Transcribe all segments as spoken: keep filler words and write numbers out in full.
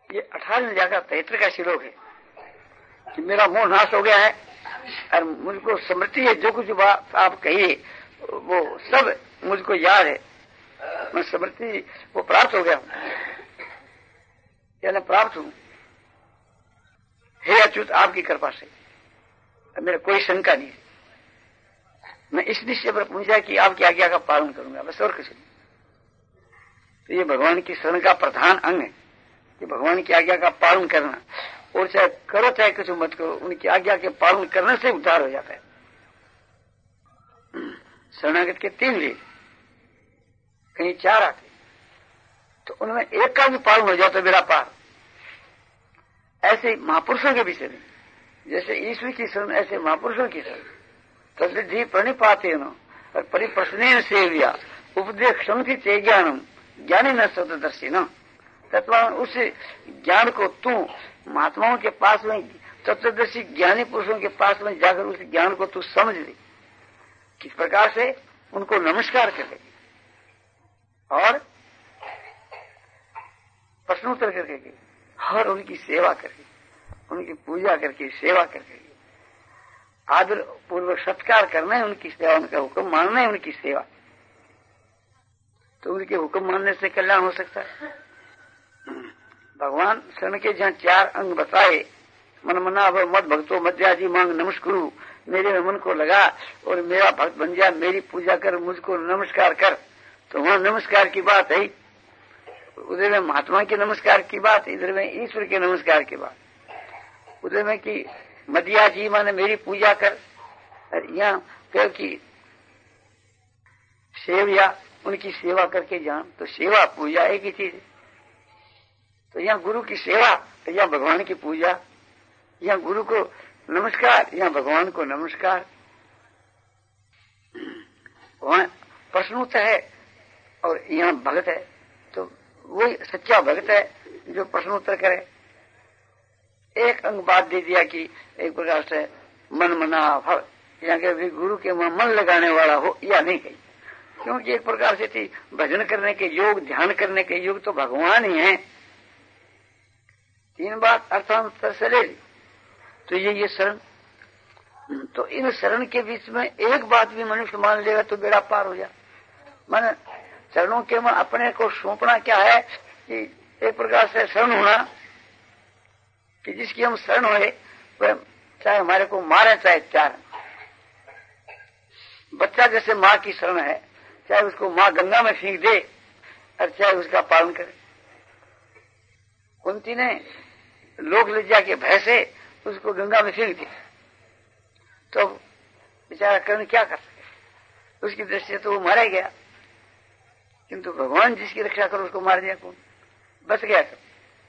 ये अठारहवीं जाकर तैत्र का श्लोक है कि मेरा मोह नाश हो गया है और मुझको स्मृति है, जो कुछ बात आप कहिए वो सब मुझको याद है, मैं स्मृति वो प्राप्त हो गया हूं, यानी प्राप्त हूं। हे अच्युत, आपकी कृपा से मेरा कोई शंका नहीं है। मैं इस निश्चय पर पहुंचा कि आपकी आज्ञा का पालन करूंगा, बस और कुछ नहीं। तो ये भगवान की शरण का प्रधान अंग है कि भगवान की आज्ञा का पालन करना, और चाहे करो चाहे कुछ मत करो, उनकी आज्ञा के पालन करने से उद्धार हो जाता है। शरणागत के तीन लिए कहीं चार आते, तो उनमें एक का भी पालन हो जाता है मेरा पार। ऐसे महापुरुषों के विषय में, जैसे ईश्वर की शरण ऐसे महापुरुषों की शरण, तद्विधि प्रणिपाते न और परिप्रश्न सेव्या उपदेश चे ज्ञानम ज्ञानी न सतदर्शी न तत्व। उस ज्ञान को तू महात्माओं के पास में, तत्वदर्शी ज्ञानी पुरुषों के पास में जाकर उस ज्ञान को तू समझ ले, किस प्रकार से उनको नमस्कार कर ले और प्रश्नोत्तर करके और उनकी सेवा करके, उनकी पूजा करके, सेवा करके, आदर पूर्वक सत्कार करना है उनकी सेवा, उनका हुक्म मानना है उनकी सेवा। तो उनके हुक्म मानने से कल्याण हो सकता है। भगवान शरण के जहाँ चार अंग बताए, मन मना मत भक्तो मध्याजी मांग नमस्कुरु, मेरे में मन को लगा और मेरा भक्त बन जा, मेरी पूजा कर, मुझको नमस्कार कर, तो वहां नमस्कार की बात है। उधर में महात्मा के नमस्कार की बात, इधर में ईश्वर के नमस्कार की बात। उधर में कि मदिया जी माने मेरी पूजा कर, और यहाँ कह कि सेविया उनकी सेवा करके जान, तो सेवा पूजा एक ही चीज है। तो यहाँ गुरु की सेवा, तो यहाँ भगवान की पूजा, यहाँ गुरु को नमस्कार, यहाँ भगवान को नमस्कार। वहां प्रश्नोत्तर है और यहाँ भगत है, तो वही सच्चा भगत है जो प्रश्नोत्तर करे। एक अंग बात दे दिया कि एक प्रकार से मन मना भव, यहाँ के भी गुरु के मन लगाने वाला हो या नहीं कही, क्योंकि एक प्रकार से थी भजन करने के योग, ध्यान करने के योग तो भगवान ही है। तीन बात अर्थांतर से ले ली, तो ये ये शरण, तो इन शरण के बीच में एक बात भी मनुष्य मान लेगा तो बेड़ा पार हो जाए। माने चरणों के में अपने को सौंपना क्या है कि एक प्रकार से शरण होना, कि जिसकी हम शरण होए वह चाहे हमारे को मारे चाहे चाहे। बच्चा जैसे माँ की शरण है, चाहे उसको माँ गंगा में फेंक दे और चाहे उसका पालन करे। कुंती ने लोक लज्जा के भय से उसको गंगा में फेंक दिया, तो बेचारा कर्ण क्या कर सके, उसकी दृष्टि से तो वो मारा गया। किंतु भगवान जिसकी रक्षा करो उसको मार दिया, कौन बच गया सब।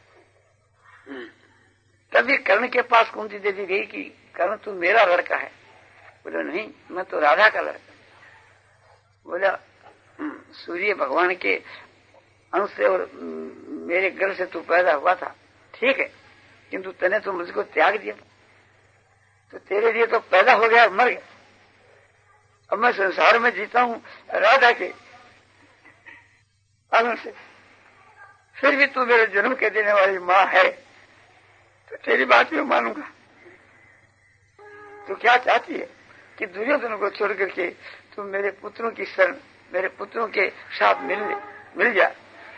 तभी कर्ण के पास कुंती देवी गई कि कर्ण तू मेरा लड़का है। बोला नहीं, मैं तो राधा का लड़का। बोला सूर्य भगवान के अंश से और मेरे गर्भ से तू पैदा हुआ था, ठीक है, किंतु तने तो मुझको त्याग दिया, तो तेरे लिए तो पैदा हो गया, मर गया। अब मैं संसार में जीता हूं राधा के आनंद से, फिर भी तू मेरे जन्म के देने वाली माँ है, तो तेरी बात भी मानूंगा। तो क्या चाहती है कि दुर्योधन को छोड़ करके तुम मेरे पुत्रों की शरण, मेरे पुत्रों के साथ मिल मिल जा।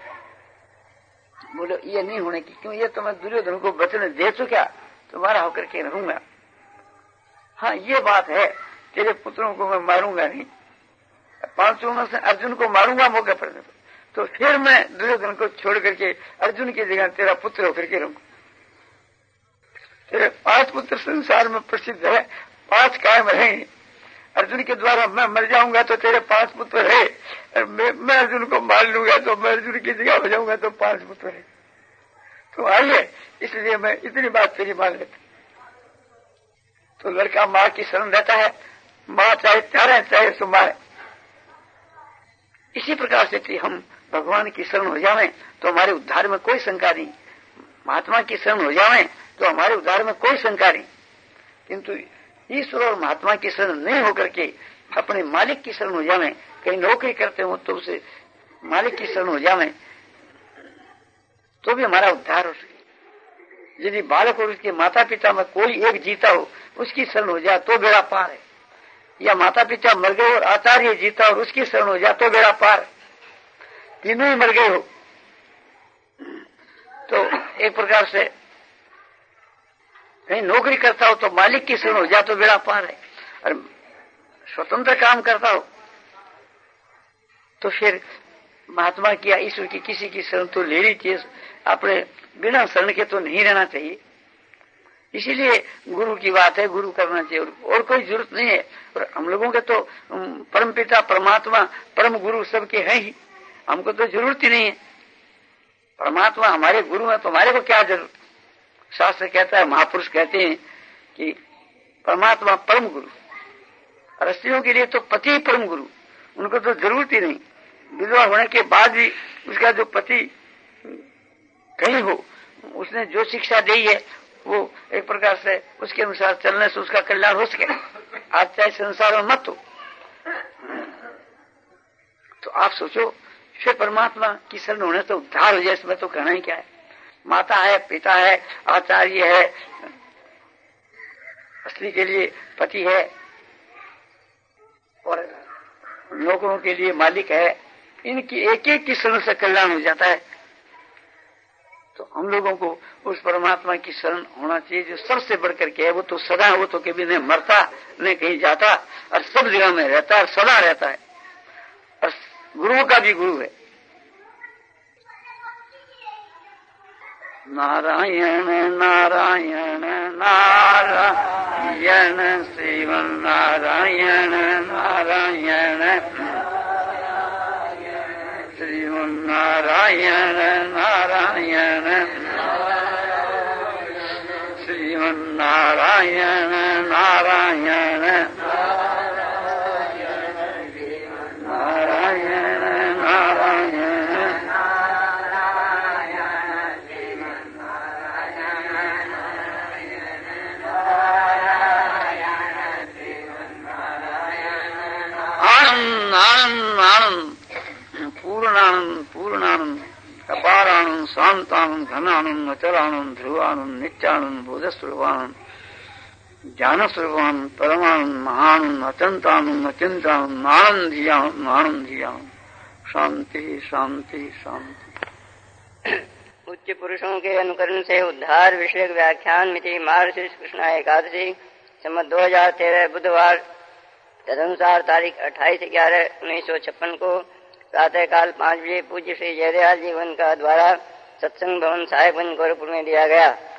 बोलो ये नहीं होने की, क्यों, ये तो मैं दुर्योधन को वचन दे चुका, तुम्हारा होकर के रहूंगा। हाँ ये बात है, तेरे पुत्रों को मैं मारूंगा नहीं, पांचों में से अर्जुन को मारूंगा मौके पर, तो फिर मैं दुर्योधन को छोड़ करके अर्जुन की जगह तेरा पुत्र होकर के रहूंगा। तेरे पांच पुत्र संसार में प्रसिद्ध है, पांच कायम रहेंगे। अर्जुन के द्वारा मैं मर जाऊंगा तो तेरे पांच पुत्र है, और मैं, मैं अर्जुन को मार लूंगा तो मैं अर्जुन की जगह हो जाऊंगा तो पांच पुत्र है। तो आइए, इसलिए मैं इतनी बात तेरी मान लेता। तो लड़का माँ की शरण रहता है, माँ चाहे चारे चाहे सुमाए। इसी प्रकार से थी हम भगवान की शरण हो जावे तो हमारे उद्धार में कोई शंका नहीं, महात्मा की शरण हो जावे तो हमारे उद्धार में कोई शंका नहीं। किंतु ईश्वर और महात्मा की शरण नहीं होकर के अपने मालिक की शरण हो जावे, कहीं नौकरी करते हो तो उसे मालिक की शरण हो जावे तो भी हमारा उद्धार हो सके। यदि बालक और उसके माता पिता में कोई एक जीता हो, उसकी शरण हो जाए तो बेड़ा पार है। या माता पिता मर गए और आचार्य जीता और उसकी शरण हो जाए तो बेड़ा पार है। तीनों ही मर गए हो तो एक प्रकार से कहीं नौकरी करता हो तो मालिक की शरण हो जाए तो बेड़ा पार है। और स्वतंत्र काम करता हो तो फिर महात्मा की या ईश्वर की किसी की शरण तो लेनी चाहिए, अपने बिना शरण के तो नहीं रहना चाहिए। इसीलिए गुरु की बात है, गुरु करना चाहिए और कोई जरूरत नहीं है। और हम लोगों के तो परमपिता परमात्मा परम गुरु सबके हैं ही, हमको तो जरूरत ही नहीं है। परमात्मा हमारे गुरु है तो हमारे को क्या जरूरत। शास्त्र कहता है, महापुरुष कहते हैं कि परमात्मा परम गुरु, और स्त्रियों के लिए तो पति परम गुरु, उनको तो जरूरत ही नहीं। विधवा होने के बाद भी उसका जो पति कहीं हो, उसने जो शिक्षा दी है वो एक प्रकार से उसके अनुसार चलने से उसका कल्याण हो सके। आज चाहे संसार में मत हो तो आप सोचो फिर परमात्मा की शरण होने तो उद्धार हो जाए, इसमें तो कहना ही क्या है। माता है, पिता है, आचार्य है, स्त्री के लिए पति है और नौकरों के लिए मालिक है। इनकी एक एक की शरण से कल्याण हो जाता है। तो हम लोगों को उस परमात्मा की शरण होना चाहिए जो सबसे बढ़कर के है। वो तो सदा, वो तो कभी नहीं मरता नहीं कहीं जाता और सब जगह में रहता है, सदा रहता है और गुरुओं का भी गुरु है। नारायण नारायण नारायण श्रीमन नारायण नारायण श्रीमन नारायण नारायण श्रीमन नारायण नारायण नारायण नारायण आनंद आनंद आनंद पूर्णानंद पूर्णानंद अपारानंद शांतानंद घनानंद अचलानंद ध्रुवानंद नित्यानंद बोधस्वरूपानंद ज्ञानस्वरूपानंद परमानंद महानंद अत्यंतानंद अचिंतानंद आनंदीयानंद आनंदीयानंद शांति शांति शांति। उच्च पुरुषों के अनुकरण से उद्धार विषयक व्याख्यान मिति मार्च कृष्णा एकादशी सम्मत दो हजार तेरह बुधवार तदनुसार तारीख अट्ठाईस ग्यारह उन्नीस सौ छप्पन को प्रातः काल पाँच बजे पूज्य श्री जयदयाल जी वन का द्वारा सत्संग भवन साहेबगंज गोरखपुर में दिया गया।